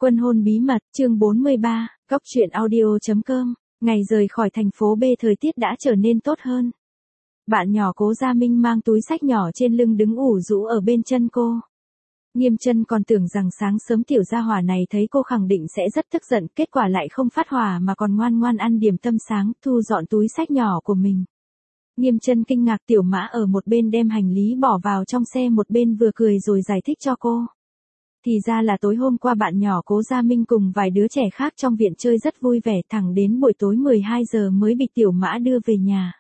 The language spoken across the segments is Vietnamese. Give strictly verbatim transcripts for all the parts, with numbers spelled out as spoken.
Quân hôn bí mật, chương bốn mươi ba, Góc truyện audio.com. Ngày rời khỏi thành phố B thời tiết đã trở nên tốt hơn. Bạn nhỏ Cố Gia Minh mang túi xách nhỏ trên lưng đứng ủ rũ ở bên chân cô. Nghiêm Chân còn tưởng rằng sáng sớm tiểu gia hỏa này thấy cô khẳng định sẽ rất tức giận, kết quả lại không phát hỏa mà còn ngoan ngoan ăn điểm tâm sáng, thu dọn túi xách nhỏ của mình. Nghiêm Chân kinh ngạc, Tiểu Mã ở một bên đem hành lý bỏ vào trong xe, một bên vừa cười rồi giải thích cho cô. Thì ra là tối hôm qua bạn nhỏ Cố Gia Minh cùng vài đứa trẻ khác trong viện chơi rất vui vẻ, thẳng đến buổi tối mười hai giờ mới bị Tiểu Mã đưa về nhà.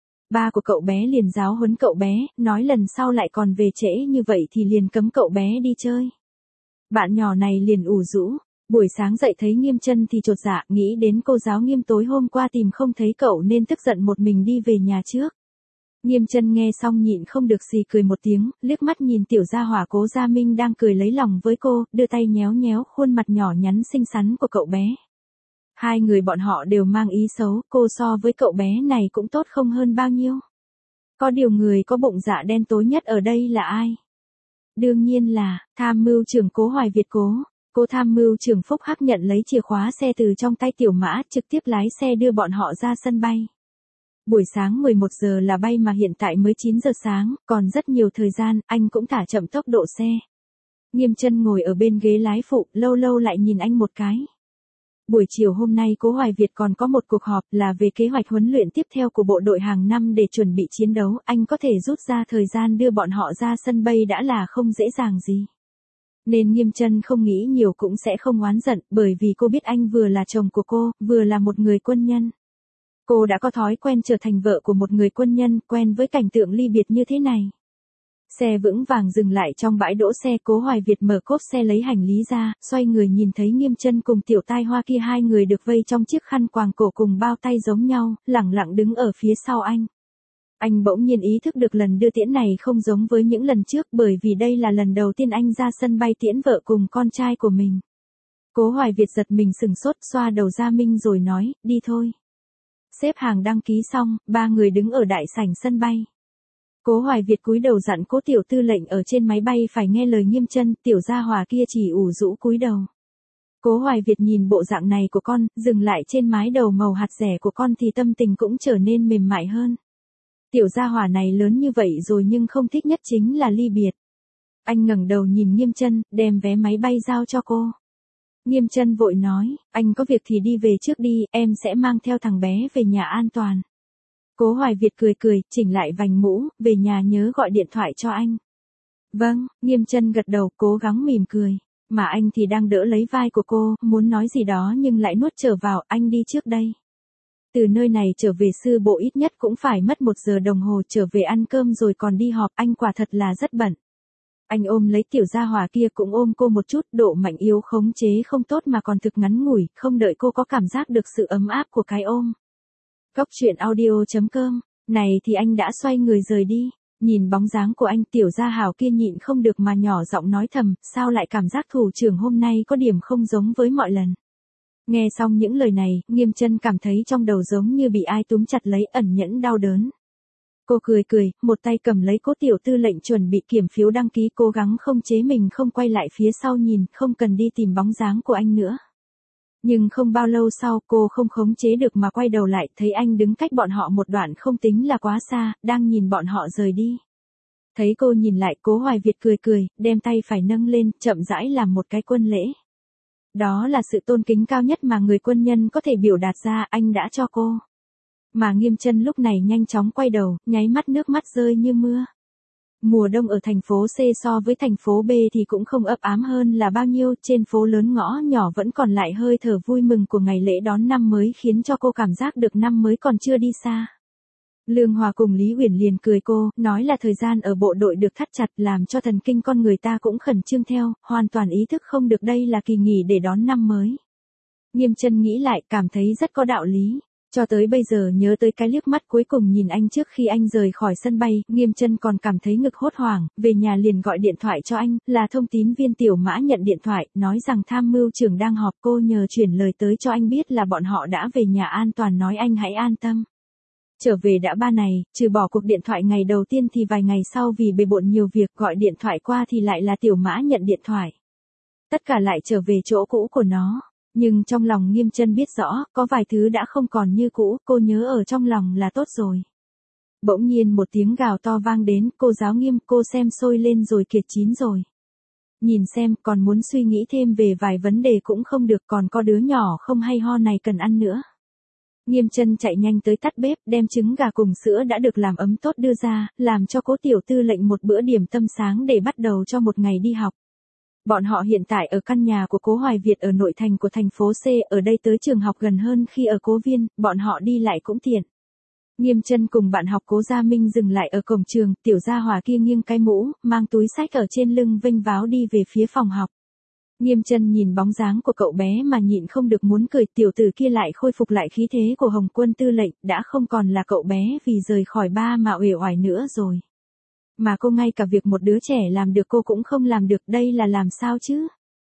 Ba của cậu bé liền giáo huấn cậu bé, nói lần sau lại còn về trễ như vậy thì liền cấm cậu bé đi chơi. Bạn nhỏ này liền ủ rũ, buổi sáng dậy thấy Nghiêm Chân thì chột dạ, nghĩ đến cô giáo Nghiêm tối hôm qua tìm không thấy cậu nên tức giận một mình đi về nhà trước. Nghiêm Chân nghe xong nhịn không được xì cười một tiếng, liếc mắt nhìn tiểu gia hỏa Cố Gia Minh đang cười lấy lòng với cô, đưa tay nhéo nhéo khuôn mặt nhỏ nhắn xinh xắn của cậu bé. Hai người bọn họ đều mang ý xấu, cô so với cậu bé này cũng tốt không hơn bao nhiêu. Có điều người có bụng dạ đen tối nhất ở đây là ai? Đương nhiên là Tham mưu trưởng Cố Hoài Việt Cố. Cô Tham mưu trưởng Phúc Hắc nhận lấy chìa khóa xe từ trong tay Tiểu Mã, trực tiếp lái xe đưa bọn họ ra sân bay. Buổi sáng mười một giờ là bay mà hiện tại mới chín giờ sáng, còn rất nhiều thời gian, anh cũng thả chậm tốc độ xe. Nghiêm Chân ngồi ở bên ghế lái phụ, lâu lâu lại nhìn anh một cái. Buổi chiều hôm nay Cố Hoài Việt còn có một cuộc họp là về kế hoạch huấn luyện tiếp theo của bộ đội hàng năm để chuẩn bị chiến đấu, anh có thể rút ra thời gian đưa bọn họ ra sân bay đã là không dễ dàng gì. Nên Nghiêm Chân không nghĩ nhiều cũng sẽ không oán giận, bởi vì cô biết anh vừa là chồng của cô, vừa là một người quân nhân. Cô đã có thói quen trở thành vợ của một người quân nhân, quen với cảnh tượng ly biệt như thế này. Xe vững vàng dừng lại trong bãi đỗ xe, Cố Hoài Việt mở cốp xe lấy hành lý ra, xoay người nhìn thấy Nghiêm Chân cùng tiểu tai hoa kia, hai người được vây trong chiếc khăn quàng cổ cùng bao tay giống nhau, lẳng lặng đứng ở phía sau anh. Anh bỗng nhiên ý thức được lần đưa tiễn này không giống với những lần trước, bởi vì đây là lần đầu tiên anh ra sân bay tiễn vợ cùng con trai của mình. Cố Hoài Việt giật mình sừng sốt, xoa đầu Gia Minh rồi nói, đi thôi. Xếp hàng đăng ký xong, ba người đứng ở đại sảnh sân bay. Cố Hoài Việt cúi đầu dặn Cố tiểu tư lệnh ở trên máy bay phải nghe lời Nghiêm Chân, tiểu gia hỏa kia chỉ ủ rũ cúi đầu. Cố Hoài Việt nhìn bộ dạng này của con, dừng lại trên mái đầu màu hạt dẻ của con thì tâm tình cũng trở nên mềm mại hơn. Tiểu gia hỏa này lớn như vậy rồi nhưng không thích nhất chính là ly biệt. Anh ngẩng đầu nhìn Nghiêm Chân, đem vé máy bay giao cho cô. Nghiêm Chân vội nói, anh có việc thì đi về trước đi, em sẽ mang theo thằng bé về nhà an toàn. Cố Hoài Việt cười cười, chỉnh lại vành mũ, về nhà nhớ gọi điện thoại cho anh. Vâng, Nghiêm Chân gật đầu, cố gắng mỉm cười, mà anh thì đang đỡ lấy vai của cô, muốn nói gì đó nhưng lại nuốt trở vào, anh đi trước đây. Từ nơi này trở về sư bộ ít nhất cũng phải mất một giờ đồng hồ, trở về ăn cơm rồi còn đi họp, anh quả thật là rất bận. Anh ôm lấy tiểu gia hỏa kia cũng ôm cô một chút, độ mạnh yếu khống chế không tốt mà còn thực ngắn ngủi, không đợi cô có cảm giác được sự ấm áp của cái ôm. Góc truyện audio.com, này thì anh đã xoay người rời đi, nhìn bóng dáng của anh, tiểu gia hảo kia nhịn không được mà nhỏ giọng nói thầm, sao lại cảm giác thủ trưởng hôm nay có điểm không giống với mọi lần. Nghe xong những lời này, Nghiêm Chân cảm thấy trong đầu giống như bị ai túm chặt lấy, ẩn nhẫn đau đớn. Cô cười cười, một tay cầm lấy Cố tiểu tư lệnh chuẩn bị kiểm phiếu đăng ký, cố gắng không chế mình không quay lại phía sau nhìn, không cần đi tìm bóng dáng của anh nữa. Nhưng không bao lâu sau, cô không khống chế được mà quay đầu lại, thấy anh đứng cách bọn họ một đoạn không tính là quá xa, đang nhìn bọn họ rời đi. Thấy cô nhìn lại, Cố Hoài Việt cười cười, đem tay phải nâng lên, chậm rãi làm một cái quân lễ. Đó là sự tôn kính cao nhất mà người quân nhân có thể biểu đạt ra, anh đã cho cô. Mà Nghiêm Chân lúc này nhanh chóng quay đầu, nháy mắt nước mắt rơi như mưa. Mùa đông ở thành phố C so với thành phố B thì cũng không ấp ám hơn là bao nhiêu, trên phố lớn ngõ nhỏ vẫn còn lại hơi thở vui mừng của ngày lễ đón năm mới, khiến cho cô cảm giác được năm mới còn chưa đi xa. Lương Hòa cùng Lý Uyển liền cười cô, nói là thời gian ở bộ đội được thắt chặt làm cho thần kinh con người ta cũng khẩn trương theo, hoàn toàn ý thức không được đây là kỳ nghỉ để đón năm mới. Nghiêm Chân nghĩ lại, cảm thấy rất có đạo lý. Cho tới bây giờ nhớ tới cái liếc mắt cuối cùng nhìn anh trước khi anh rời khỏi sân bay, Nghiêm Chân còn cảm thấy ngực hốt hoảng, về nhà liền gọi điện thoại cho anh, là thông tín viên Tiểu Mã nhận điện thoại, nói rằng tham mưu trưởng đang họp, cô nhờ chuyển lời tới cho anh biết là bọn họ đã về nhà an toàn, nói anh hãy an tâm. Trở về đã ba ngày, trừ bỏ cuộc điện thoại ngày đầu tiên thì vài ngày sau vì bề bộn nhiều việc gọi điện thoại qua thì lại là Tiểu Mã nhận điện thoại. Tất cả lại trở về chỗ cũ của nó. Nhưng trong lòng Nghiêm Chân biết rõ, có vài thứ đã không còn như cũ, cô nhớ ở trong lòng là tốt rồi. Bỗng nhiên một tiếng gào to vang đến, cô giáo Nghiêm, cô xem sôi lên rồi kiệt chín rồi. Nhìn xem, còn muốn suy nghĩ thêm về vài vấn đề cũng không được, còn có đứa nhỏ không hay ho này cần ăn nữa. Nghiêm Chân chạy nhanh tới tắt bếp, đem trứng gà cùng sữa đã được làm ấm tốt đưa ra, làm cho Cố Tiểu Tư lệnh một bữa điểm tâm sáng để bắt đầu cho một ngày đi học. Bọn họ hiện tại ở căn nhà của Cố Hoài Việt ở nội thành của thành phố C, ở đây tới trường học gần hơn khi ở Cố Viên, bọn họ đi lại cũng tiện. Nghiêm Chân cùng bạn học Cố Gia Minh dừng lại ở cổng trường, tiểu gia hỏa kia nghiêng cái mũ, mang túi xách ở trên lưng vênh váo đi về phía phòng học. Nghiêm Chân nhìn bóng dáng của cậu bé mà nhịn không được muốn cười, tiểu tử kia lại khôi phục lại khí thế của Hồng Quân tư lệnh, đã không còn là cậu bé vì rời khỏi ba mà uể oải nữa rồi. Mà cô ngay cả việc một đứa trẻ làm được cô cũng không làm được, đây là làm sao chứ?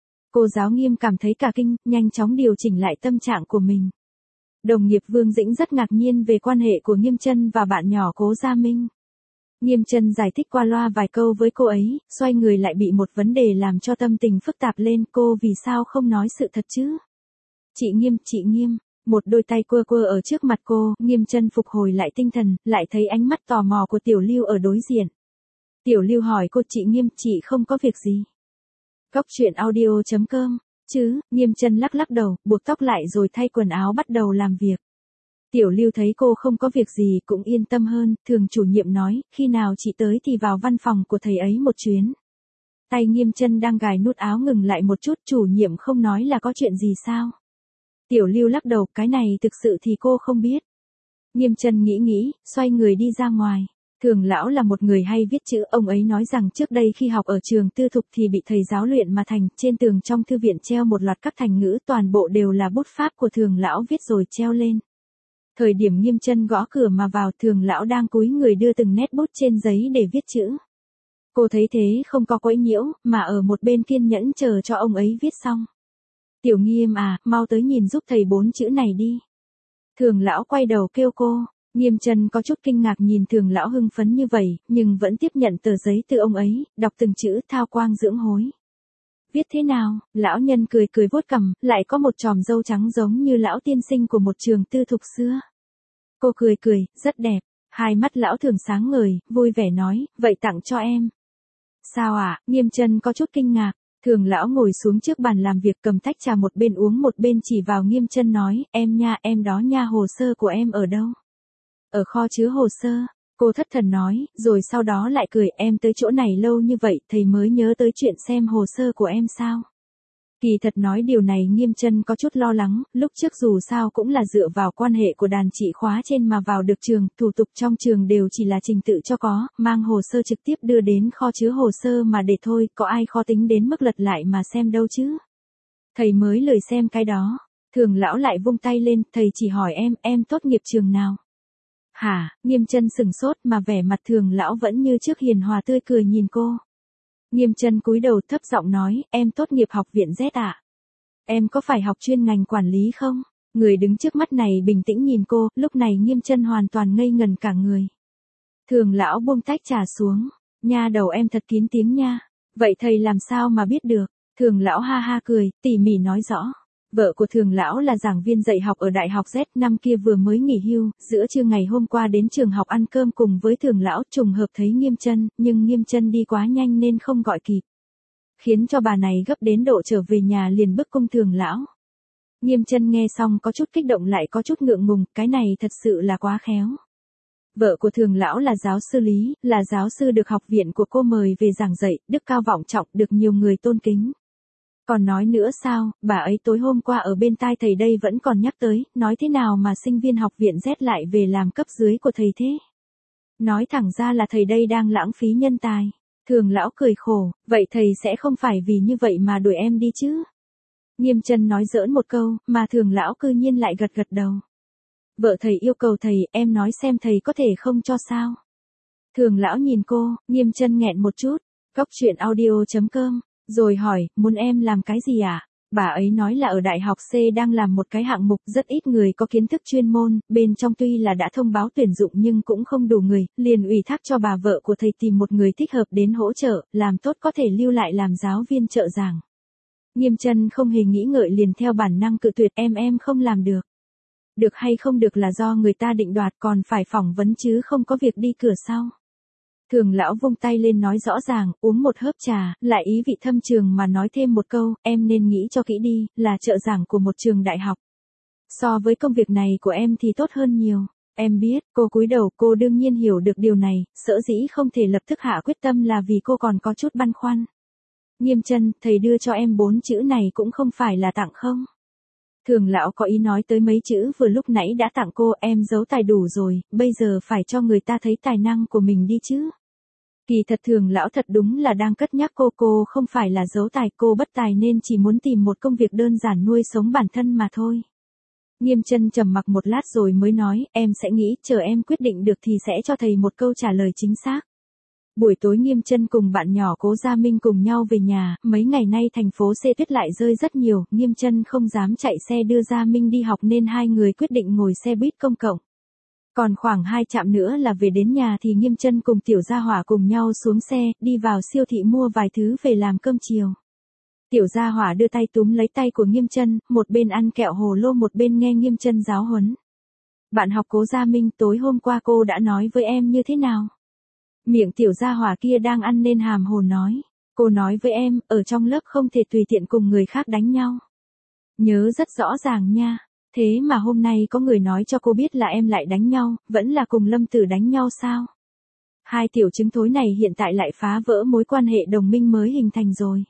Cô giáo Nghiêm cảm thấy cả kinh, nhanh chóng điều chỉnh lại tâm trạng của mình. Đồng nghiệp Vương Dĩnh rất ngạc nhiên về quan hệ của Nghiêm Chân và bạn nhỏ Cố Gia Minh. Nghiêm Chân giải thích qua loa vài câu với cô ấy, xoay người lại bị một vấn đề làm cho tâm tình phức tạp lên, cô vì sao không nói sự thật chứ? Chị Nghiêm, chị Nghiêm, một đôi tay quơ quơ ở trước mặt cô, Nghiêm Chân phục hồi lại tinh thần, lại thấy ánh mắt tò mò của Tiểu Lưu ở đối diện. Tiểu Lưu hỏi cô, chị Nghiêm, chị không có việc gì? Cóc truyện audio chấm com, chứ, Nghiêm Chân lắc lắc đầu, buộc tóc lại rồi thay quần áo bắt đầu làm việc. Tiểu Lưu thấy cô không có việc gì cũng yên tâm hơn, thường chủ nhiệm nói, khi nào chị tới thì vào văn phòng của thầy ấy một chuyến. Tay Nghiêm Chân đang gài nút áo ngừng lại một chút, chủ nhiệm không nói là có chuyện gì sao? Tiểu Lưu lắc đầu, cái này thực sự thì cô không biết. Nghiêm Chân nghĩ nghĩ, xoay người đi ra ngoài. Thường lão là một người hay viết chữ, ông ấy nói rằng trước đây khi học ở trường tư thục thì bị thầy giáo luyện mà thành, trên tường trong thư viện treo một loạt các thành ngữ, toàn bộ đều là bút pháp của Thường lão viết rồi treo lên. Thời điểm Nghiêm Chân gõ cửa mà vào, Thường lão đang cúi người đưa từng nét bút trên giấy để viết chữ. Cô thấy thế không có quấy nhiễu, mà ở một bên kiên nhẫn chờ cho ông ấy viết xong. Tiểu Nghiêm à, mau tới nhìn giúp thầy bốn chữ này đi. Thường lão quay đầu kêu cô. Nghiêm Chân có chút kinh ngạc nhìn Thường lão hưng phấn như vậy, nhưng vẫn tiếp nhận tờ giấy từ ông ấy, đọc từng chữ, thao quang dưỡng hối. Viết thế nào? Lão nhân cười cười vuốt cằm, lại có một chòm râu trắng giống như lão tiên sinh của một trường tư thục xưa. Cô cười cười, rất đẹp. Hai mắt lão Thường sáng ngời, vui vẻ nói, vậy tặng cho em. Sao ạ? À? Nghiêm Chân có chút kinh ngạc. Thường lão ngồi xuống trước bàn làm việc, cầm tách trà một bên uống một bên chỉ vào Nghiêm Chân nói, em nha, em đó nha, hồ sơ của em ở đâu? Ở kho chứa hồ sơ, cô thất thần nói, rồi sau đó lại cười, em tới chỗ này lâu như vậy, thầy mới nhớ tới chuyện xem hồ sơ của em sao? Kỳ thật nói điều này Nghiêm Chân có chút lo lắng, lúc trước dù sao cũng là dựa vào quan hệ của đàn chị khóa trên mà vào được trường, thủ tục trong trường đều chỉ là trình tự cho có, mang hồ sơ trực tiếp đưa đến kho chứa hồ sơ mà để thôi, có ai khó tính đến mức lật lại mà xem đâu chứ? Thầy mới lười xem cái đó. Thường lão lại vung tay lên, thầy chỉ hỏi em, em tốt nghiệp trường nào? Hả? Nghiêm Chân sừng sốt mà vẻ mặt Thường lão vẫn như trước hiền hòa tươi cười nhìn cô. Nghiêm Chân cúi đầu thấp giọng nói, em tốt nghiệp học viện Z ạ. Em có phải học chuyên ngành quản lý không? Người đứng trước mắt này bình tĩnh nhìn cô, lúc này Nghiêm Chân hoàn toàn ngây ngần cả người. Thường lão buông tách trà xuống, nha đầu em thật kín tiếng nha. Vậy thầy làm sao mà biết được? Thường lão ha ha cười, tỉ mỉ nói rõ. Vợ của Thường lão là giảng viên dạy học ở Đại học Z, năm kia vừa mới nghỉ hưu, giữa trưa ngày hôm qua đến trường học ăn cơm cùng với Thường lão, trùng hợp thấy Nghiêm Chân, nhưng Nghiêm Chân đi quá nhanh nên không gọi kịp. Khiến cho bà này gấp đến độ trở về nhà liền bức cung Thường lão. Nghiêm Chân nghe xong có chút kích động lại có chút ngượng ngùng, cái này thật sự là quá khéo. Vợ của Thường lão là giáo sư Lý, là giáo sư được học viện của cô mời về giảng dạy, đức cao vọng trọng, được nhiều người tôn kính. Còn nói nữa sao, bà ấy tối hôm qua ở bên tai thầy đây vẫn còn nhắc tới, nói thế nào mà sinh viên học viện Z lại về làm cấp dưới của thầy thế? Nói thẳng ra là thầy đây đang lãng phí nhân tài. Thường lão cười khổ, vậy thầy sẽ không phải vì như vậy mà đuổi em đi chứ? Nghiêm Chân nói giỡn một câu, mà Thường lão cư nhiên lại gật gật đầu. Vợ thầy yêu cầu thầy, em nói xem thầy có thể không cho sao? Thường lão nhìn cô, Nghiêm Chân nghẹn một chút, cóc truyện audio chấm com. Rồi hỏi, muốn em làm cái gì ạ? À? Bà ấy nói là ở Đại học C đang làm một cái hạng mục rất ít người có kiến thức chuyên môn, bên trong tuy là đã thông báo tuyển dụng nhưng cũng không đủ người, liền ủy thác cho bà vợ của thầy tìm một người thích hợp đến hỗ trợ, làm tốt có thể lưu lại làm giáo viên trợ giảng. Nghiêm Chân không hề nghĩ ngợi liền theo bản năng cự tuyệt, em em không làm được. Được hay không được là do người ta định đoạt, còn phải phỏng vấn chứ không có việc đi cửa sau. Thường lão vung tay lên nói rõ ràng, uống một hớp trà, lại ý vị thâm trường mà nói thêm một câu, em nên nghĩ cho kỹ đi, là trợ giảng của một trường đại học. So với công việc này của em thì tốt hơn nhiều. Em biết, cô cúi đầu, cô đương nhiên hiểu được điều này, sở dĩ không thể lập tức hạ quyết tâm là vì cô còn có chút băn khoăn. Nghiêm Chân, thầy đưa cho em bốn chữ này cũng không phải là tặng không? Thường lão có ý nói tới mấy chữ vừa lúc nãy đã tặng cô, em giấu tài đủ rồi, bây giờ phải cho người ta thấy tài năng của mình đi chứ. Kỳ thật thường lão thật đúng là đang cất nhắc cô, cô không phải là giấu tài, cô bất tài nên chỉ muốn tìm một công việc đơn giản nuôi sống bản thân mà thôi. Nghiêm Chân trầm mặc một lát rồi mới nói, em sẽ nghĩ, chờ em quyết định được thì sẽ cho thầy một câu trả lời chính xác. Buổi tối Nghiêm Chân cùng bạn nhỏ Cố Gia Minh cùng nhau về nhà, mấy ngày nay thành phố C tuyết lại rơi rất nhiều, Nghiêm Chân không dám chạy xe đưa Gia Minh đi học nên hai người quyết định ngồi xe buýt công cộng. Còn khoảng hai trạm nữa là về đến nhà thì Nghiêm Chân cùng Tiểu Gia Hỏa cùng nhau xuống xe, đi vào siêu thị mua vài thứ về làm cơm chiều. Tiểu Gia Hỏa đưa tay túm lấy tay của Nghiêm Chân, một bên ăn kẹo hồ lô một bên nghe Nghiêm Chân giáo huấn. Bạn học Cố Gia Minh, tối hôm qua cô đã nói với em như thế nào? Miệng Tiểu Gia Hỏa kia đang ăn nên hàm hồ nói. Cô nói với em, ở trong lớp không thể tùy tiện cùng người khác đánh nhau. Nhớ rất rõ ràng nha. Thế mà hôm nay có người nói cho cô biết là em lại đánh nhau, vẫn là cùng Lâm Tử đánh nhau sao? Hai tiểu chứng thối này hiện tại lại phá vỡ mối quan hệ đồng minh mới hình thành rồi.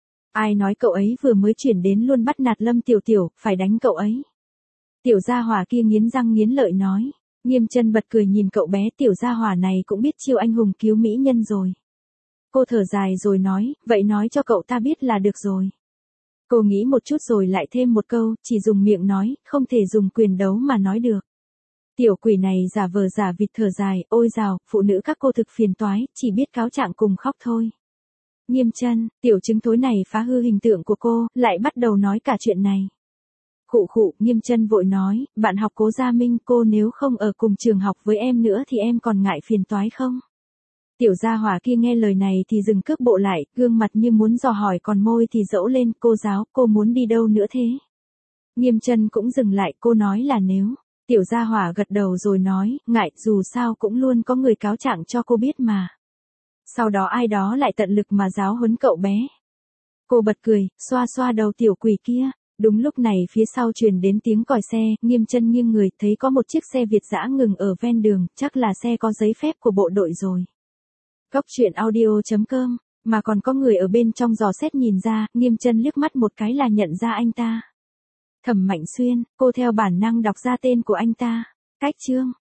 Ai nói cậu ấy vừa mới chuyển đến luôn bắt nạt Lâm Tiểu Tiểu, phải đánh cậu ấy. Tiểu Gia Hỏa kia nghiến răng nghiến lợi nói. Nghiêm Chân bật cười nhìn cậu bé Tiểu Gia Hỏa này cũng biết chiêu anh hùng cứu mỹ nhân rồi. Cô thở dài rồi nói, vậy nói cho cậu ta biết là được rồi. Cô nghĩ một chút rồi lại thêm một câu, chỉ dùng miệng nói, không thể dùng quyền đấu mà nói được. Tiểu quỷ này giả vờ giả vịt thở dài, ôi dào, phụ nữ các cô thực phiền toái, chỉ biết cáo trạng cùng khóc thôi. Nghiêm Chân, tiểu chứng thối này phá hư hình tượng của cô, lại bắt đầu nói cả chuyện này. Khụ khụ, Nghiêm Chân vội nói, bạn học Cố Gia Minh, cô nếu không ở cùng trường học với em nữa thì em còn ngại phiền toái không? Tiểu Gia Hỏa kia nghe lời này thì dừng cước bộ lại, gương mặt như muốn dò hỏi còn môi thì dẫu lên, cô giáo, cô muốn đi đâu nữa thế? Nghiêm Chân cũng dừng lại, cô nói là nếu. Tiểu Gia Hỏa gật đầu rồi nói, ngại, dù sao cũng luôn có người cáo trạng cho cô biết mà. Sau đó ai đó lại tận lực mà giáo huấn cậu bé. Cô bật cười, xoa xoa đầu tiểu quỷ kia. Đúng lúc này phía sau truyền đến tiếng còi xe, Nghiêm Chân nghiêng người, thấy có một chiếc xe Việt dã ngừng ở ven đường, chắc là xe có giấy phép của bộ đội rồi. Cóc truyện audio chấm com, mà còn có người ở bên trong dò xét nhìn ra, Nghiêm Chân liếc mắt một cái là nhận ra anh ta. Thẩm Mạnh Xuyên, cô theo bản năng đọc ra tên của anh ta. Cách chương